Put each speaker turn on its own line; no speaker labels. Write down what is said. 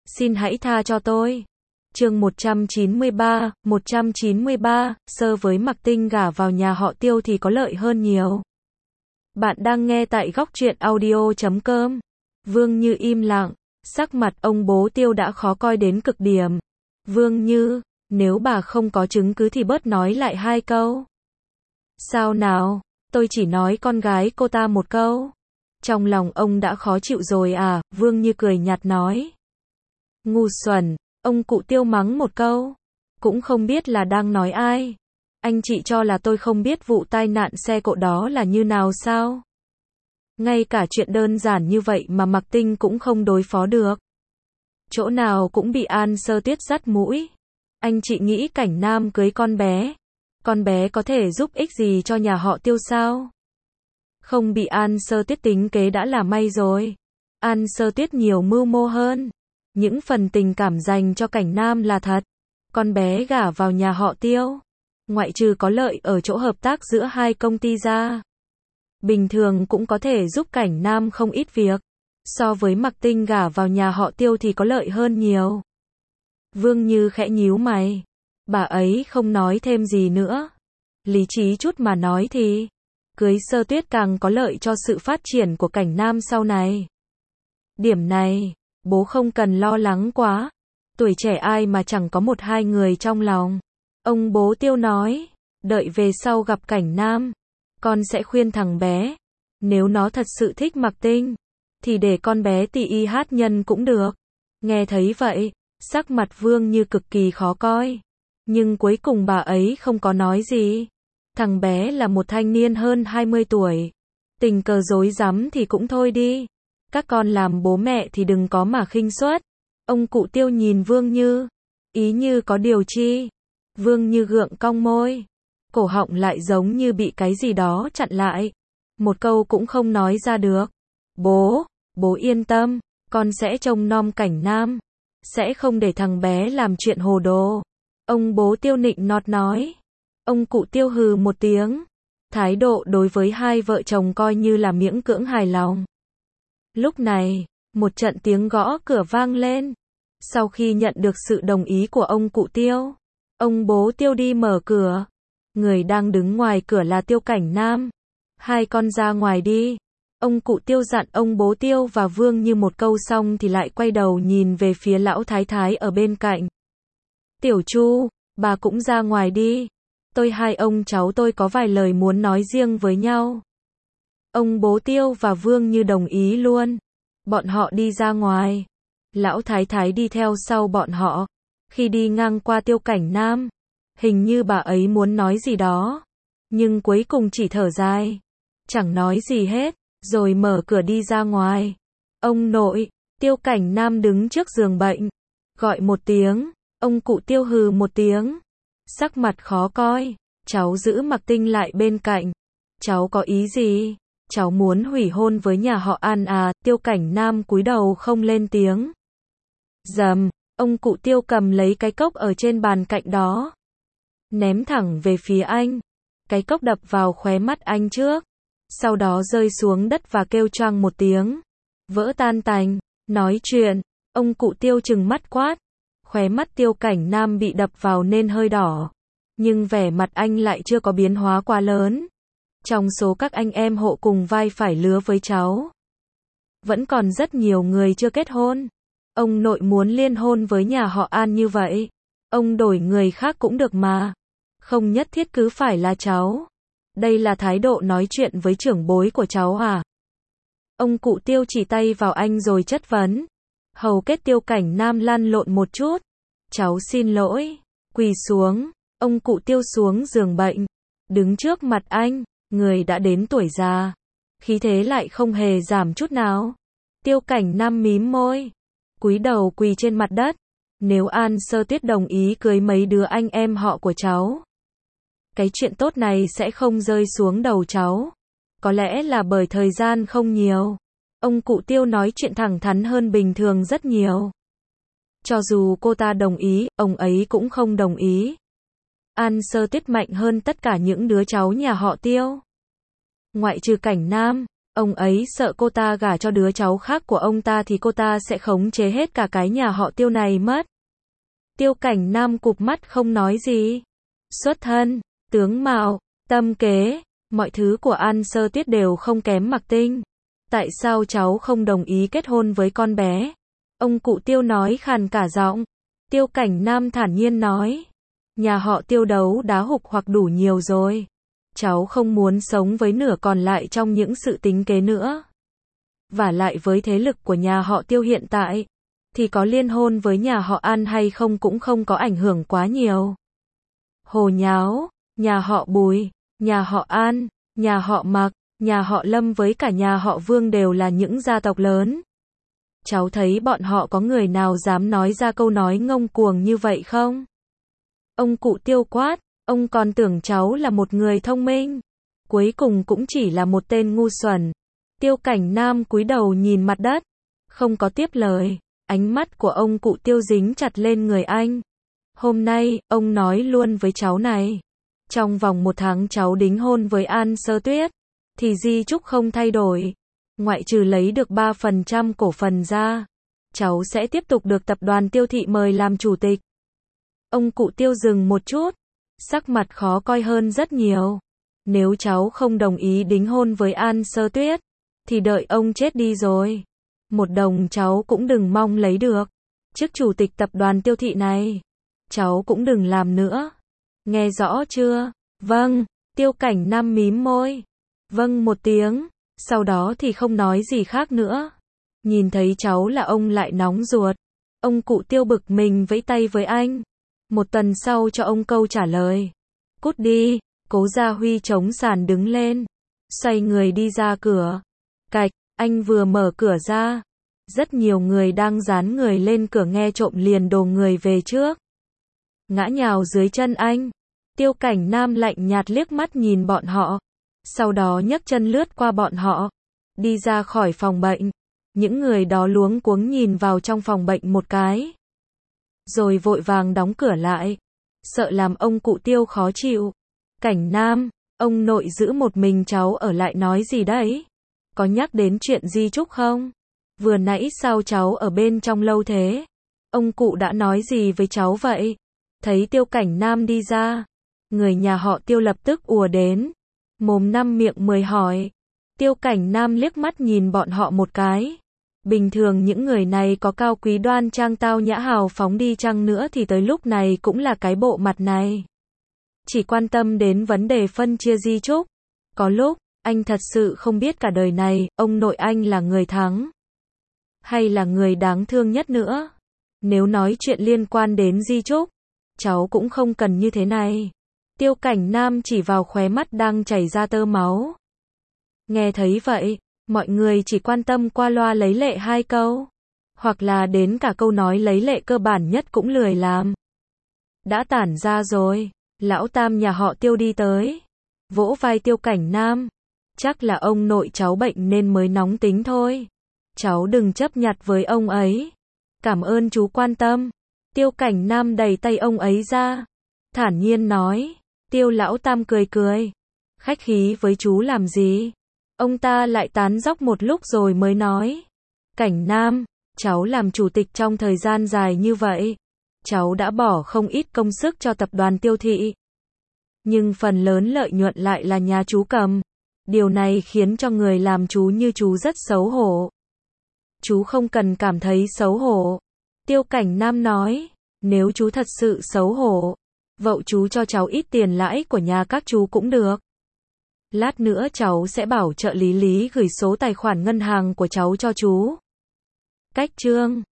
xin hãy tha cho tôi. Chương 193, Sơ với Mạc Tinh gả vào nhà họ Tiêu thì có lợi hơn nhiều. Bạn đang nghe tại góc truyện audio.com. Vương Như im lặng, sắc mặt ông bố Tiêu đã khó coi đến cực điểm. Vương Như, nếu bà không có chứng cứ thì bớt nói lại hai câu. Sao nào, tôi chỉ nói con gái cô ta một câu. Trong lòng ông đã khó chịu rồi à, Vương Như cười nhạt nói. Ngu xuẩn, ông cụ Tiêu mắng một câu. Cũng không biết là đang nói ai. Anh chị cho là tôi không biết vụ tai nạn xe cộ đó là như nào sao? Ngay cả chuyện đơn giản như vậy mà Mạc Tinh cũng không đối phó được. Chỗ nào cũng bị An Sơ Tuyết dắt mũi. Anh chị nghĩ Cảnh Nam cưới con bé có thể giúp ích gì cho nhà họ Tiêu sao? Không bị An Sơ Tuyết tính kế đã là may rồi. An Sơ Tuyết nhiều mưu mô hơn. Những phần tình cảm dành cho Cảnh Nam là thật. Con bé gả vào nhà họ Tiêu, ngoại trừ có lợi ở chỗ hợp tác giữa hai công ty ra, bình thường cũng có thể giúp Cảnh Nam không ít việc. So với Mạc Tinh gả vào nhà họ Tiêu thì có lợi hơn nhiều. Vương Như khẽ nhíu mày. Bà ấy không nói thêm gì nữa. Lý trí chút mà nói thì cưới Sơ Tuyết càng có lợi cho sự phát triển của Cảnh Nam sau này. Điểm này, bố không cần lo lắng quá. Tuổi trẻ ai mà chẳng có một hai người trong lòng. Ông bố Tiêu nói, đợi về sau gặp Cảnh Nam, con sẽ khuyên thằng bé, nếu nó thật sự thích Mạc Tinh, thì để con bé tì y hát nhân cũng được. Nghe thấy vậy, sắc mặt Vương Như cực kỳ khó coi. Nhưng cuối cùng bà ấy không có nói gì. Thằng bé là một thanh niên hơn 20 tuổi. Tình cờ rối rắm thì cũng thôi đi. Các con làm bố mẹ thì đừng có mà khinh suất. Ông cụ Tiêu nhìn Vương Như, ý như có điều chi. Vương Như gượng cong môi, cổ họng lại giống như bị cái gì đó chặn lại. Một câu cũng không nói ra được. Bố yên tâm, con sẽ trông nom Cảnh Nam, sẽ không để thằng bé làm chuyện hồ đồ. Ông bố Tiêu nịnh nọt nói. Ông cụ Tiêu hừ một tiếng. Thái độ đối với hai vợ chồng coi như là miễn cưỡng hài lòng. Lúc này, một trận tiếng gõ cửa vang lên. Sau khi nhận được sự đồng ý của ông cụ Tiêu, ông bố Tiêu đi mở cửa. Người đang đứng ngoài cửa là Tiêu Cảnh Nam. Hai con ra ngoài đi. Ông cụ Tiêu dặn ông bố Tiêu và Vương Như một câu xong thì lại quay đầu nhìn về phía lão thái thái ở bên cạnh. Tiểu Chu, bà cũng ra ngoài đi. Hai ông cháu tôi có vài lời muốn nói riêng với nhau. Ông bố Tiêu và Vương Như đồng ý luôn. Bọn họ đi ra ngoài. Lão thái thái đi theo sau bọn họ. Khi đi ngang qua Tiêu Cảnh Nam, hình như bà ấy muốn nói gì đó, nhưng cuối cùng chỉ thở dài, chẳng nói gì hết, rồi mở cửa đi ra ngoài. Ông nội, Tiêu Cảnh Nam đứng trước giường bệnh, gọi một tiếng. Ông cụ Tiêu hừ một tiếng, sắc mặt khó coi. Cháu giữ Mạc Tinh lại bên cạnh. Cháu có ý gì? Cháu muốn hủy hôn với nhà họ An à? Tiêu Cảnh Nam cúi đầu không lên tiếng. Rầm, ông cụ Tiêu cầm lấy cái cốc ở trên bàn cạnh đó, ném thẳng về phía anh. Cái cốc đập vào khóe mắt anh trước, sau đó rơi xuống đất và kêu choang một tiếng, vỡ tan tành. Nói chuyện, ông cụ Tiêu trừng mắt quát. Khóe mắt Tiêu Cảnh Nam bị đập vào nên hơi đỏ, nhưng vẻ mặt anh lại chưa có biến hóa quá lớn. Trong số các anh em hộ cùng vai phải lứa với cháu, vẫn còn rất nhiều người chưa kết hôn. Ông nội muốn liên hôn với nhà họ An như vậy, ông đổi người khác cũng được mà, không nhất thiết cứ phải là cháu. Đây là thái độ nói chuyện với trưởng bối của cháu à? Ông cụ Tiêu chỉ tay vào anh rồi chất vấn. Hầu kết Tiêu Cảnh Nam lăn lộn một chút. Cháu xin lỗi. Quỳ xuống. Ông cụ Tiêu xuống giường bệnh, đứng trước mặt anh. Người đã đến tuổi già, khí thế lại không hề giảm chút nào. Tiêu Cảnh Nam mím môi, cúi đầu quỳ trên mặt đất. Nếu An Sơ Tuyết đồng ý cưới mấy đứa anh em họ của cháu, cái chuyện tốt này sẽ không rơi xuống đầu cháu. Có lẽ là bởi thời gian không nhiều. Ông cụ Tiêu nói chuyện thẳng thắn hơn bình thường rất nhiều. Cho dù cô ta đồng ý, ông ấy cũng không đồng ý. An Sơ Tuyết mạnh hơn tất cả những đứa cháu nhà họ Tiêu. Ngoại trừ Cảnh Nam, Ông ấy sợ cô ta gả cho đứa cháu khác của ông ta thì cô ta sẽ khống chế hết cả cái nhà họ Tiêu này mất. Tiêu Cảnh Nam cụp mắt không nói gì. Xuất thân, tướng mạo, tâm kế, mọi thứ của An Sơ Tuyết đều không kém Mạc Tinh. Tại sao cháu không đồng ý kết hôn với con bé? Ông cụ Tiêu nói khàn cả giọng. Tiêu Cảnh Nam thản nhiên nói. Nhà họ Tiêu đấu đá hục hoặc đủ nhiều rồi. Cháu không muốn sống với nửa còn lại trong những sự tính kế nữa. Vả lại với thế lực của nhà họ Tiêu hiện tại, thì có liên hôn với nhà họ An hay không cũng không có ảnh hưởng quá nhiều. Hồ nháo, nhà họ Bùi, nhà họ An, nhà họ Mạc, nhà họ Lâm với cả nhà họ Vương đều là những gia tộc lớn. Cháu thấy bọn họ có người nào dám nói ra câu nói ngông cuồng như vậy không? Ông cụ Tiêu quát, ông còn tưởng cháu là một người thông minh. Cuối cùng cũng chỉ là một tên ngu xuẩn. Tiêu Cảnh Nam cúi đầu nhìn mặt đất, không có tiếp lời. Ánh mắt của ông cụ Tiêu dính chặt lên người anh. Hôm nay, ông nói luôn với cháu này. Trong vòng 1 tháng cháu đính hôn với An Sơ Tuyết, thì di chúc không thay đổi. Ngoại trừ lấy được 3% cổ phần ra, cháu sẽ tiếp tục được tập đoàn Tiêu Thị mời làm chủ tịch. Ông cụ Tiêu dừng một chút, sắc mặt khó coi hơn rất nhiều. Nếu cháu không đồng ý đính hôn với An Sơ Tuyết, thì đợi ông chết đi rồi. 1 đồng cháu cũng đừng mong lấy được. Chức chủ tịch tập đoàn Tiêu Thị này, cháu cũng đừng làm nữa. Nghe rõ chưa? Vâng, Tiêu Cảnh Nam mím môi. Vâng một tiếng, sau đó thì không nói gì khác nữa. Nhìn thấy cháu là ông lại nóng ruột. Ông cụ Tiêu bực mình vẫy tay với anh. 1 tuần sau cho ông câu trả lời. Cút đi, Cố Gia Huy chống sàn đứng lên. Xoay người đi ra cửa. Cạch, anh vừa mở cửa ra. Rất nhiều người đang dán người lên cửa nghe trộm liền đồ người về trước. Ngã nhào dưới chân anh. Tiêu Cảnh Nam lạnh nhạt liếc mắt nhìn bọn họ. Sau đó nhấc chân lướt qua bọn họ. Đi ra khỏi phòng bệnh. Những người đó luống cuống nhìn vào trong phòng bệnh một cái. Rồi vội vàng đóng cửa lại. Sợ làm ông cụ Tiêu khó chịu. Cảnh Nam, ông nội giữ một mình cháu ở lại nói gì đấy? Có nhắc đến chuyện di chúc không? Vừa nãy sao cháu ở bên trong lâu thế? Ông cụ đã nói gì với cháu vậy? Thấy Tiêu Cảnh Nam đi ra, người nhà họ Tiêu lập tức ùa đến. Mồm 5 miệng 10 hỏi. Tiêu Cảnh Nam liếc mắt nhìn bọn họ một cái. Bình thường những người này có cao quý đoan trang tao nhã hào phóng đi chăng nữa thì tới lúc này cũng là cái bộ mặt này. Chỉ quan tâm đến vấn đề phân chia di chúc. Có lúc, anh thật sự không biết cả đời này, ông nội anh là người thắng hay là người đáng thương nhất nữa. Nếu nói chuyện liên quan đến di chúc, cháu cũng không cần như thế này. Tiêu Cảnh Nam chỉ vào khóe mắt đang chảy ra tơ máu. Nghe thấy vậy, mọi người chỉ quan tâm qua loa lấy lệ 2 câu. Hoặc là đến cả câu nói lấy lệ cơ bản nhất cũng lười làm. Đã tản ra rồi, lão tam nhà họ Tiêu đi tới. Vỗ vai Tiêu Cảnh Nam. Chắc là ông nội cháu bệnh nên mới nóng tính thôi. Cháu đừng chấp nhặt với ông ấy. Cảm ơn chú quan tâm. Tiêu Cảnh Nam đẩy tay ông ấy ra. Thản nhiên nói. Tiêu lão tam cười cười. Khách khí với chú làm gì? Ông ta lại tán dóc một lúc rồi mới nói. Cảnh Nam, cháu làm chủ tịch trong thời gian dài như vậy. Cháu đã bỏ không ít công sức cho tập đoàn Tiêu Thị. Nhưng phần lớn lợi nhuận lại là nhà chú cầm. Điều này khiến cho người làm chú như chú rất xấu hổ. Chú không cần cảm thấy xấu hổ. Tiêu Cảnh Nam nói. Nếu chú thật sự xấu hổ, vậy chú cho cháu ít tiền lãi của nhà các chú cũng được. Lát nữa cháu sẽ bảo trợ lý gửi số tài khoản ngân hàng của cháu cho chú. Cách chương